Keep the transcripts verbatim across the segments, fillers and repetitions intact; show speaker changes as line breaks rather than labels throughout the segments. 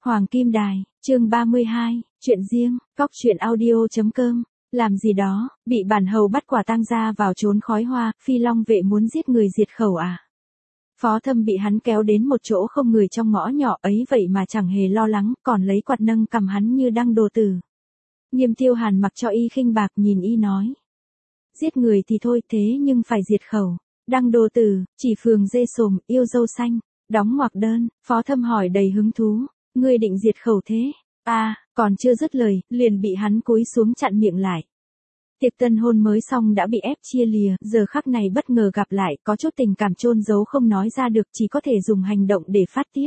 Hoàng Kim Đài, chương ba mươi hai, chuyện riêng, góc chuyện audio.com, làm gì đó, bị bản hầu bắt quả tang ra vào trốn khói hoa, Phi Long vệ muốn giết người diệt khẩu à? Phó Thâm bị hắn kéo đến một chỗ không người trong ngõ nhỏ ấy vậy mà chẳng hề lo lắng, còn lấy quạt nâng cầm hắn như đang đồ tử. Nghiêm Tiêu Hàn mặc cho y khinh bạc nhìn y nói. Giết người thì thôi thế nhưng phải diệt khẩu. Đăng đồ tử, chỉ phường dê sồm, yêu dâu xanh, đóng ngoặc đơn, Phó Thâm hỏi đầy hứng thú. Ngươi định diệt khẩu thế? À, còn chưa dứt lời, liền bị hắn cúi xuống chặn miệng lại. Tiệc tân hôn mới xong đã bị ép chia lìa, giờ khắc này bất ngờ gặp lại, có chút tình cảm chôn giấu không nói ra được, chỉ có thể dùng hành động để phát tiết.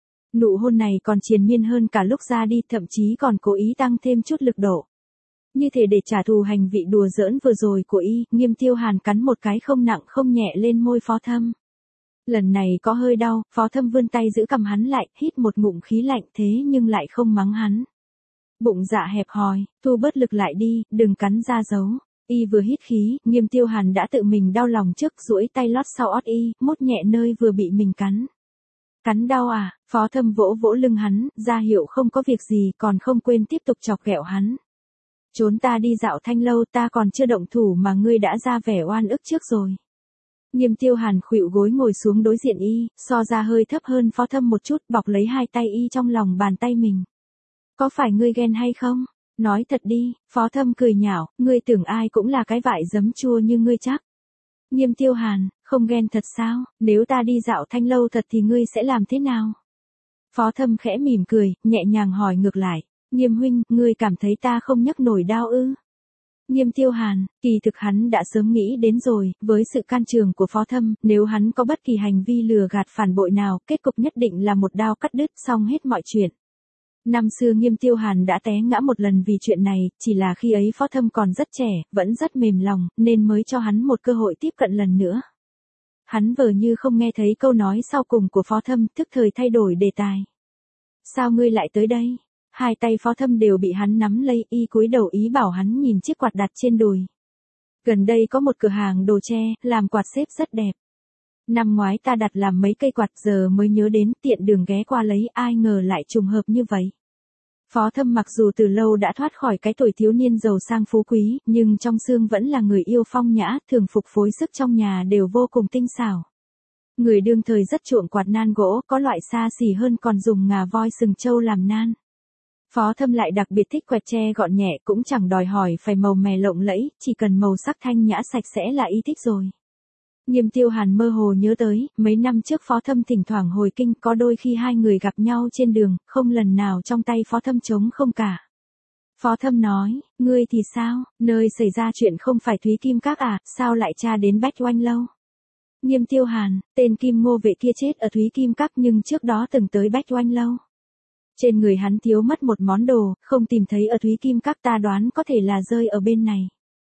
Nụ hôn này còn triền miên hơn cả lúc ra đi, thậm chí còn cố ý tăng thêm chút lực độ. Như thể để trả thù hành vị đùa giỡn vừa rồi của y, Nghiêm Tiêu Hàn cắn một cái không nặng không nhẹ lên môi Phó Thâm. Lần này có hơi đau, Phó Thâm vươn tay giữ cầm hắn lại, hít một ngụm khí lạnh thế nhưng lại không mắng hắn. Bụng dạ hẹp hòi, thu bớt lực lại đi, đừng cắn ra dấu. Y vừa hít khí, Nghiêm Tiêu Hàn đã tự mình đau lòng trước, duỗi tay lót sau ót y, mốt nhẹ nơi vừa bị mình cắn. Cắn đau à? Phó Thâm vỗ vỗ lưng hắn, ra hiệu không có việc gì, còn không quên tiếp tục chọc ghẹo hắn. Trốn ta đi dạo thanh lâu, ta còn chưa động thủ mà ngươi đã ra vẻ oan ức trước rồi. Nghiêm Tiêu Hàn khuỵu gối ngồi xuống đối diện y, so ra hơi thấp hơn Phó Thâm một chút, bọc lấy hai tay y trong lòng bàn tay mình. Có phải ngươi ghen hay không? Nói thật đi. Phó Thâm cười nhạo, ngươi tưởng ai cũng là cái vải giấm chua như ngươi chắc. Nghiêm Tiêu Hàn, không ghen thật sao? Nếu ta đi dạo thanh lâu thật thì ngươi sẽ làm thế nào? Phó Thâm khẽ mỉm cười, nhẹ nhàng hỏi ngược lại. Nghiêm huynh, ngươi cảm thấy ta không nhấc nổi đao ư? Nghiêm Tiêu Hàn, kỳ thực hắn đã sớm nghĩ đến rồi, với sự can trường của Phó Thâm, nếu hắn có bất kỳ hành vi lừa gạt phản bội nào, kết cục nhất định là một đao cắt đứt, xong hết mọi chuyện. Năm xưa Nghiêm Tiêu Hàn đã té ngã một lần vì chuyện này, chỉ là khi ấy Phó Thâm còn rất trẻ, vẫn rất mềm lòng, nên mới cho hắn một cơ hội tiếp cận lần nữa. Hắn vờ như không nghe thấy câu nói sau cùng của Phó Thâm, tức thời thay đổi đề tài. Sao ngươi lại tới đây? Hai tay Phó Thâm đều bị hắn nắm lấy, y cúi đầu ý bảo hắn nhìn chiếc quạt đặt trên đùi. Gần đây có một cửa hàng đồ tre, làm quạt xếp rất đẹp. Năm ngoái ta đặt làm mấy cây quạt, giờ mới nhớ đến, tiện đường ghé qua lấy, ai ngờ lại trùng hợp như vậy. Phó Thâm mặc dù từ lâu đã thoát khỏi cái tuổi thiếu niên giàu sang phú quý, nhưng trong xương vẫn là người yêu phong nhã, thường phục phối sức trong nhà đều vô cùng tinh xảo. Người đương thời rất chuộng quạt nan gỗ, có loại xa xỉ hơn còn dùng ngà voi sừng trâu làm nan. Phó Thâm lại đặc biệt thích quạt tre gọn nhẹ, cũng chẳng đòi hỏi phải màu mè lộng lẫy, chỉ cần màu sắc thanh nhã sạch sẽ là y thích rồi. Nghiêm Tiêu Hàn mơ hồ nhớ tới, mấy năm trước Phó Thâm thỉnh thoảng hồi kinh, có đôi khi hai người gặp nhau trên đường, không lần nào trong tay Phó Thâm trống không cả. Phó Thâm nói, ngươi thì sao, nơi xảy ra chuyện không phải Thúy Kim Các à, sao lại tra đến Bách Oanh Lâu? Nghiêm Tiêu Hàn, tên Kim Ngô vệ kia chết ở Thúy Kim Các nhưng trước đó từng tới Bách Oanh Lâu. Trên người hắn thiếu mất một món đồ, không tìm thấy ở Thúy Kim Các, ta đoán có thể là rơi ở bên này.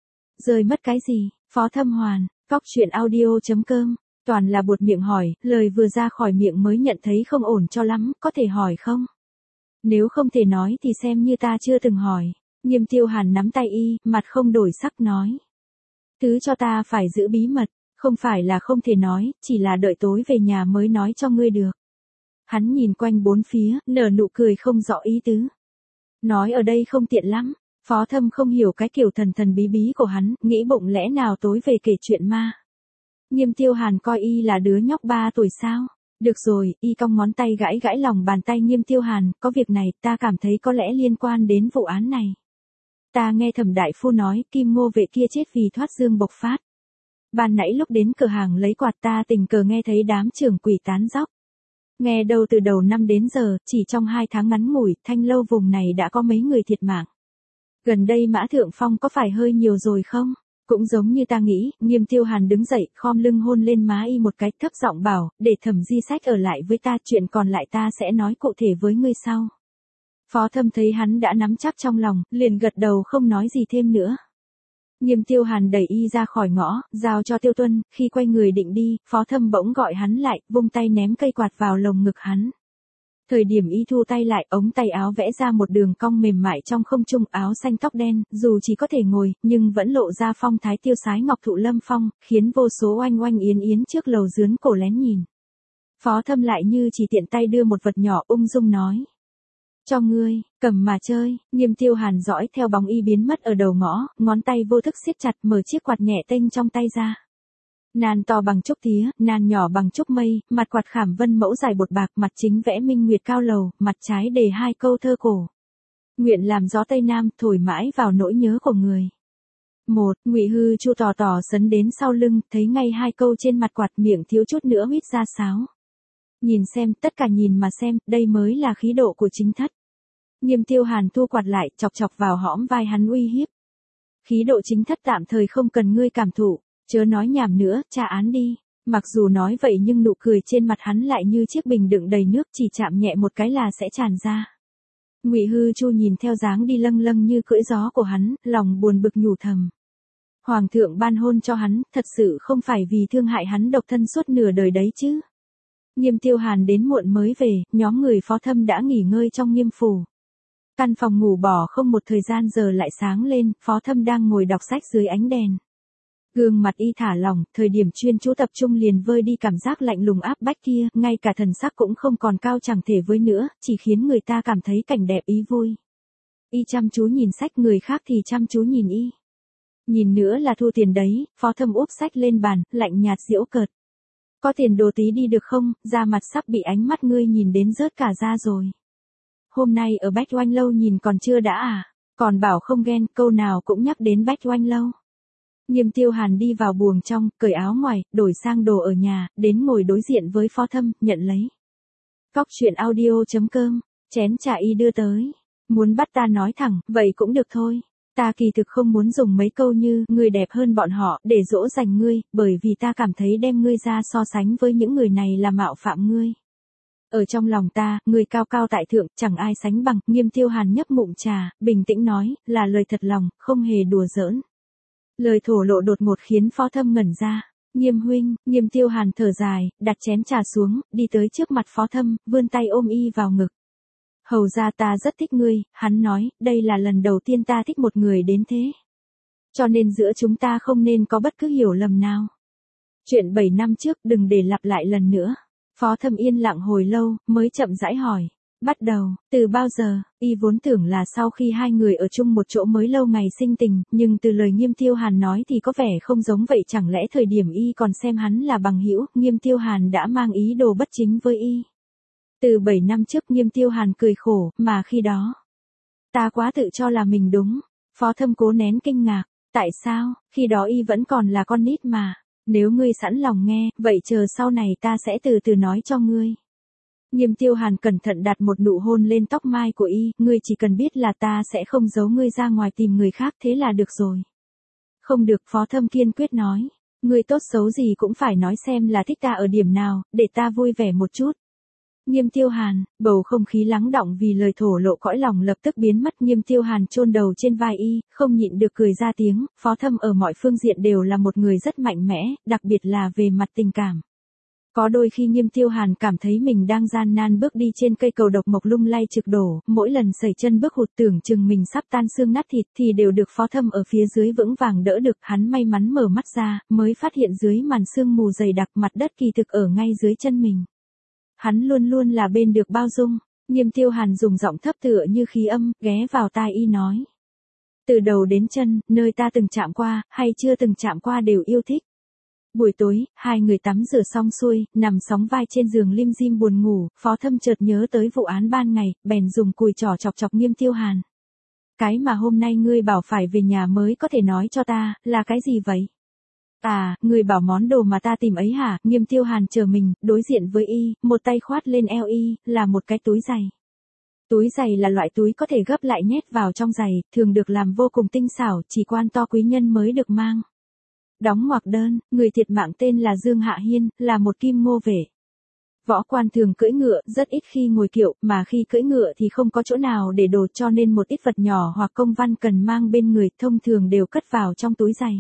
Rơi mất cái gì? Phó Thâm hoàn, góc chuyện audio.com, toàn là buột miệng hỏi, lời vừa ra khỏi miệng mới nhận thấy không ổn cho lắm, có thể hỏi không? Nếu không thể nói thì xem như ta chưa từng hỏi. Nghiêm Tiêu Hàn nắm tay y, mặt không đổi sắc nói. Thứ cho ta phải giữ bí mật, không phải là không thể nói, chỉ là đợi tối về nhà mới nói cho ngươi được. Hắn nhìn quanh bốn phía, nở nụ cười không rõ ý tứ. Nói ở đây không tiện lắm. Phó Thâm không hiểu cái kiểu thần thần bí bí của hắn, nghĩ bụng lẽ nào tối về kể chuyện ma. Nghiêm Tiêu Hàn coi y là đứa nhóc ba tuổi sao? Được rồi, y cong ngón tay gãi gãi lòng bàn tay Nghiêm Tiêu Hàn, có việc này, ta cảm thấy có lẽ liên quan đến vụ án này. Ta nghe Thẩm đại phu nói, Kim Ngô vệ kia chết vì thoát dương bộc phát. Ban nãy lúc đến cửa hàng lấy quạt ta tình cờ nghe thấy đám trưởng quỷ tán dóc. Nghe đâu từ đầu năm đến giờ, chỉ trong hai tháng ngắn ngủi, thanh lâu vùng này đã có mấy người thiệt mạng. Gần đây Mã Thượng Phong có phải hơi nhiều rồi không? Cũng giống như ta nghĩ. Nghiêm Tiêu Hàn đứng dậy, khom lưng hôn lên má y một cái, thấp giọng bảo, để Thẩm Di Sách ở lại với ta, chuyện còn lại ta sẽ nói cụ thể với ngươi sau. Phó Thâm thấy hắn đã nắm chắc trong lòng, liền gật đầu không nói gì thêm nữa. Nghiêm Tiêu Hàn đẩy y ra khỏi ngõ, giao cho Tiêu Tuân, khi quay người định đi, Phó Thâm bỗng gọi hắn lại, vung tay ném cây quạt vào lồng ngực hắn. Thời điểm y thu tay lại, ống tay áo vẽ ra một đường cong mềm mại trong không trung, áo xanh tóc đen, dù chỉ có thể ngồi, nhưng vẫn lộ ra phong thái tiêu sái ngọc thụ lâm phong, khiến vô số oanh oanh yến yến trước lầu dướn cổ lén nhìn. Phó Thâm lại như chỉ tiện tay đưa một vật nhỏ ung dung nói. Cho ngươi, cầm mà chơi, Nghiêm Tiêu Hàn dõi theo bóng y biến mất ở đầu ngõ, ngón tay vô thức siết chặt mở chiếc quạt nhẹ tênh trong tay ra. Nan to bằng trúc tía, nan nhỏ bằng trúc mây, mặt quạt khảm vân mẫu dài bột bạc, mặt chính vẽ minh nguyệt cao lầu, mặt trái đề hai câu thơ cổ. Nguyện làm gió Tây Nam, thổi mãi vào nỗi nhớ của người. Một, Ngụy Hư Chu tò tò sấn đến sau lưng, thấy ngay hai câu trên mặt quạt, miệng thiếu chút nữa huýt ra sáo. Nhìn xem, tất cả nhìn mà xem, đây mới là khí độ của chính thất. Nghiêm Tiêu Hàn thu quạt lại, chọc chọc vào hõm vai hắn uy hiếp. Khí độ chính thất tạm thời không cần ngươi cảm thụ, chớ nói nhảm nữa, tra án đi. Mặc dù nói vậy nhưng nụ cười trên mặt hắn lại như chiếc bình đựng đầy nước, chỉ chạm nhẹ một cái là sẽ tràn ra. Ngụy Hư Chu nhìn theo dáng đi lâng lâng như cưỡi gió của hắn, lòng buồn bực nhủ thầm. Hoàng thượng ban hôn cho hắn, thật sự không phải vì thương hại hắn độc thân suốt nửa đời đấy chứ. Nghiêm Tiêu Hàn đến muộn mới về, nhóm người Phó Thâm đã nghỉ ngơi trong Nghiêm phủ. Căn phòng ngủ bỏ không một thời gian giờ lại sáng lên, Phó Thâm đang ngồi đọc sách dưới ánh đèn. Gương mặt y thả lỏng, thời điểm chuyên chú tập trung liền vơi đi cảm giác lạnh lùng áp bách kia, ngay cả thần sắc cũng không còn cao chẳng thể với nữa, chỉ khiến người ta cảm thấy cảnh đẹp ý vui. Y chăm chú nhìn sách, người khác thì chăm chú nhìn y. Nhìn nữa là thu tiền đấy, Phó Thâm úp sách lên bàn, lạnh nhạt giễu cợt. Có tiền đồ tí đi được không, da mặt sắp bị ánh mắt ngươi nhìn đến rớt cả da rồi. Hôm nay ở Bách Oanh Lâu nhìn còn chưa đã à, còn bảo không ghen, câu nào cũng nhắc đến Bách Oanh Lâu. Nghiêm Tiêu Hàn đi vào buồng trong, cởi áo ngoài, đổi sang đồ ở nhà, đến ngồi đối diện với Phó Thâm, nhận lấy. Cóc truyện audio chấm com, chén trà y đưa tới. Muốn bắt ta nói thẳng, vậy cũng được thôi. Ta kỳ thực không muốn dùng mấy câu như, ngươi đẹp hơn bọn họ, để dỗ dành ngươi, bởi vì ta cảm thấy đem ngươi ra so sánh với những người này là mạo phạm ngươi. Ở trong lòng ta, ngươi cao cao tại thượng, chẳng ai sánh bằng. Nghiêm Tiêu Hàn nhấp ngụm trà, bình tĩnh nói, là lời thật lòng, không hề đùa giỡn. Lời thổ lộ đột ngột khiến Phó Thâm ngẩn ra. Nghiêm huynh, Nghiêm Tiêu Hàn thở dài, đặt chén trà xuống, đi tới trước mặt Phó Thâm, vươn tay ôm y vào ngực. Hầu ra ta rất thích ngươi, hắn nói, đây là lần đầu tiên ta thích một người đến thế. Cho nên giữa chúng ta không nên có bất cứ hiểu lầm nào. Chuyện bảy năm trước đừng để lặp lại lần nữa. Phó Thâm yên lặng hồi lâu, mới chậm rãi hỏi. Bắt đầu, từ bao giờ, y vốn tưởng là sau khi hai người ở chung một chỗ mới lâu ngày sinh tình, nhưng từ lời Nghiêm Tiêu Hàn nói thì có vẻ không giống vậy, chẳng lẽ thời điểm y còn xem hắn là bằng hữu, Nghiêm Tiêu Hàn đã mang ý đồ bất chính với y. Từ bảy năm trước Nghiêm Tiêu Hàn cười khổ, mà khi đó, ta quá tự cho là mình đúng. Phó Thâm cố nén kinh ngạc, tại sao, khi đó y vẫn còn là con nít mà, nếu ngươi sẵn lòng nghe, vậy chờ sau này ta sẽ từ từ nói cho ngươi. Nghiêm Tiêu Hàn cẩn thận đặt một nụ hôn lên tóc mai của y, ngươi chỉ cần biết là ta sẽ không giấu ngươi ra ngoài tìm người khác, thế là được rồi. Không được, Phó Thâm kiên quyết nói, ngươi tốt xấu gì cũng phải nói xem là thích ta ở điểm nào, để ta vui vẻ một chút. Nghiêm Tiêu Hàn, bầu không khí lắng đọng vì lời thổ lộ cõi lòng lập tức biến mất. Nghiêm Tiêu Hàn chôn đầu trên vai y, không nhịn được cười ra tiếng. Phó Thâm ở mọi phương diện đều là một người rất mạnh mẽ, đặc biệt là về mặt tình cảm. Có đôi khi Nghiêm Tiêu Hàn cảm thấy mình đang gian nan bước đi trên cây cầu độc mộc lung lay trực đổ, mỗi lần sẩy chân bước hụt tưởng chừng mình sắp tan xương nát thịt thì đều được Phó Thâm ở phía dưới vững vàng đỡ được. Hắn may mắn mở mắt ra, mới phát hiện dưới màn sương mù dày đặc mặt đất kỳ thực ở ngay dưới chân mình. Hắn luôn luôn là bên được bao dung. Nghiêm Tiêu Hàn dùng giọng thấp tựa như khí âm, ghé vào tai y nói. Từ đầu đến chân, nơi ta từng chạm qua, hay chưa từng chạm qua đều yêu thích. Buổi tối, hai người tắm rửa xong xuôi, nằm sóng vai trên giường lim dim buồn ngủ, Phó Thâm chợt nhớ tới vụ án ban ngày, bèn dùng cùi trỏ chọc chọc Nghiêm Tiêu Hàn. Cái mà hôm nay ngươi bảo phải về nhà mới có thể nói cho ta, là cái gì vậy? À, người bảo món đồ mà ta tìm ấy hả? Nghiêm Tiêu Hàn chờ mình, đối diện với y, một tay khoát lên eo y, là một cái túi giày. Túi giày là loại túi có thể gấp lại nhét vào trong giày, thường được làm vô cùng tinh xảo, chỉ quan to quý nhân mới được mang. Đóng ngoặc đơn, người thiệt mạng tên là Dương Hạ Hiên, là một kim ngô vệ. Võ quan thường cưỡi ngựa, rất ít khi ngồi kiệu, mà khi cưỡi ngựa thì không có chỗ nào để đồ, cho nên một ít vật nhỏ hoặc công văn cần mang bên người thông thường đều cất vào trong túi giày.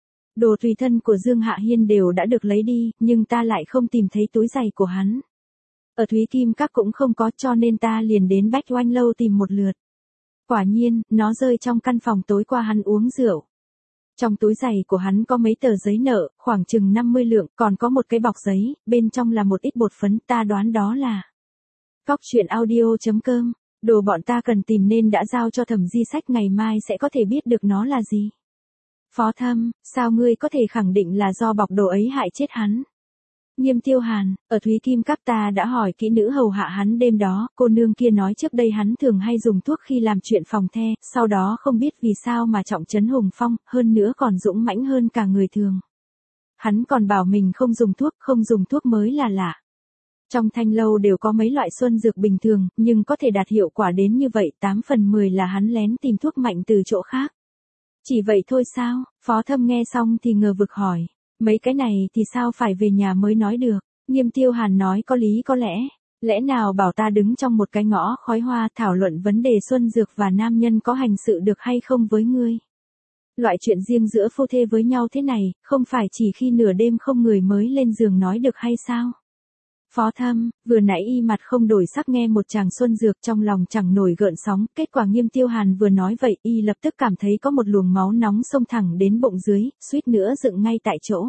Đồ tùy thân của Dương Hạ Hiên đều đã được lấy đi, nhưng ta lại không tìm thấy túi giày của hắn. Ở Thúy Kim Các cũng không có, cho nên ta liền đến Bách Oanh Lâu tìm một lượt. Quả nhiên, nó rơi trong căn phòng tối qua hắn uống rượu. Trong túi giày của hắn có mấy tờ giấy nợ, khoảng chừng năm mươi lượng, còn có một cái bọc giấy, bên trong là một ít bột phấn, ta đoán đó là. Cóc truyện audio chấm com Đồ bọn ta cần tìm nên đã giao cho Thẩm Di Sách, ngày mai sẽ có thể biết được nó là gì. Phó Thâm, sao ngươi có thể khẳng định là do bọc đồ ấy hại chết hắn? Nghiêm Tiêu Hàn, ở Thúy Kim Các ta đã hỏi kỹ nữ hầu hạ hắn đêm đó, cô nương kia nói trước đây hắn thường hay dùng thuốc khi làm chuyện phòng the, sau đó không biết vì sao mà trọng trấn hùng phong, hơn nữa còn dũng mãnh hơn cả người thường. Hắn còn bảo mình không dùng thuốc, không dùng thuốc mới là lạ. Trong thanh lâu đều có mấy loại xuân dược bình thường, nhưng có thể đạt hiệu quả đến như vậy, tám phần mười là hắn lén tìm thuốc mạnh từ chỗ khác. Chỉ vậy thôi sao? Phó Thâm nghe xong thì ngờ vực hỏi. Mấy cái này thì sao phải về nhà mới nói được? Nghiêm Tiêu Hàn nói có lý có lẽ. Lẽ nào bảo ta đứng trong một cái ngõ khói hoa thảo luận vấn đề xuân dược và nam nhân có hành sự được hay không với ngươi? Loại chuyện riêng giữa phu thê với nhau thế này, không phải chỉ khi nửa đêm không người mới lên giường nói được hay sao? Phó Thâm, vừa nãy y mặt không đổi sắc nghe một chàng xuân dược trong lòng chẳng nổi gợn sóng, kết quả Nghiêm Tiêu Hàn vừa nói vậy y lập tức cảm thấy có một luồng máu nóng xông thẳng đến bụng dưới, suýt nữa dựng ngay tại chỗ.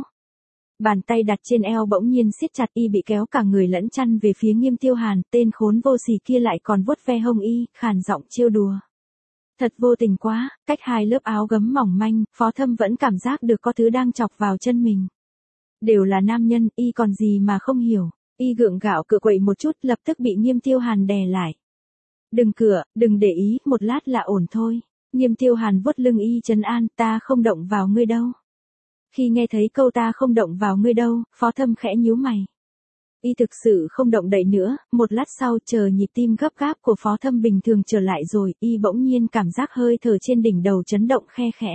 Bàn tay đặt trên eo bỗng nhiên siết chặt, y bị kéo cả người lẫn chăn về phía Nghiêm Tiêu Hàn, tên khốn vô sỉ kia lại còn vuốt ve hông y, khàn giọng trêu đùa. Thật vô tình quá, cách hai lớp áo gấm mỏng manh, Phó Thâm vẫn cảm giác được có thứ đang chọc vào chân mình. Đều là nam nhân, y còn gì mà không hiểu. Y gượng gạo cựa quậy một chút, lập tức bị Nghiêm Tiêu Hàn đè lại. Đừng cựa, đừng để ý, một lát là ổn thôi. Nghiêm Tiêu Hàn vuốt lưng y trấn an, ta không động vào ngươi đâu. Khi nghe thấy câu ta không động vào ngươi đâu, Phó Thâm khẽ nhíu mày. Y thực sự không động đậy nữa, một lát sau chờ nhịp tim gấp gáp của Phó Thâm bình thường trở lại rồi, y bỗng nhiên cảm giác hơi thở trên đỉnh đầu chấn động khe khẽ.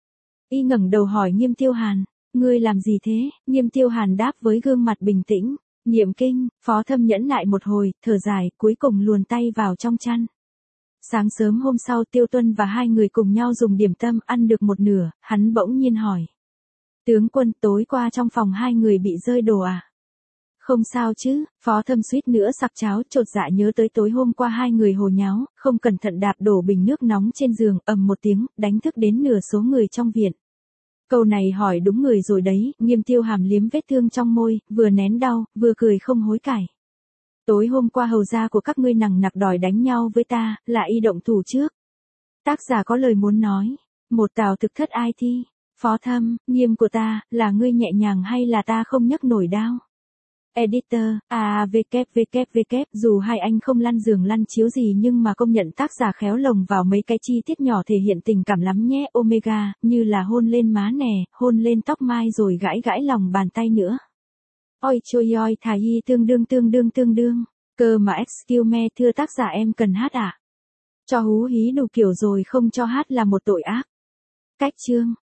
Y ngẩng đầu hỏi Nghiêm Tiêu Hàn, ngươi làm gì thế? Nghiêm Tiêu Hàn đáp với gương mặt bình tĩnh. Niệm kinh. Phó Thâm nhẫn nại một hồi, thở dài, cuối cùng luồn tay vào trong chăn. Sáng sớm hôm sau Tiêu Tuân và hai người cùng nhau dùng điểm tâm, ăn được một nửa, hắn bỗng nhiên hỏi. Tướng quân, tối qua trong phòng hai người bị rơi đồ à? Không sao chứ? Phó Thâm suýt nữa sặc cháo, chột dạ nhớ tới tối hôm qua hai người hồ nháo, không cẩn thận đạp đổ bình nước nóng trên giường, ầm một tiếng, đánh thức đến nửa số người trong viện. Câu này hỏi đúng người rồi đấy, Nghiêm Tiêu Hàm liếm vết thương trong môi, vừa nén đau, vừa cười không hối cải. Tối hôm qua hầu gia của các ngươi nằng nặc đòi đánh nhau với ta, là y động thủ trước. Tác giả có lời muốn nói. Một tào thực thất ai thi. Phó Thâm, Nghiêm của ta, là ngươi nhẹ nhàng hay là ta không nhấc nổi đao? Editor, à vê vê vê vê, dù hai anh không lăn giường lăn chiếu gì nhưng mà công nhận tác giả khéo lồng vào mấy cái chi tiết nhỏ thể hiện tình cảm lắm nhé. Omega, như là hôn lên má nè, hôn lên tóc mai rồi gãi gãi lòng bàn tay nữa. Ôi trôi oi thà hi tương đương tương đương tương đương. Cơ mà excuse me, thưa tác giả em cần hát à? Cho hú hí đủ kiểu rồi không cho hát là một tội ác. Cách chương.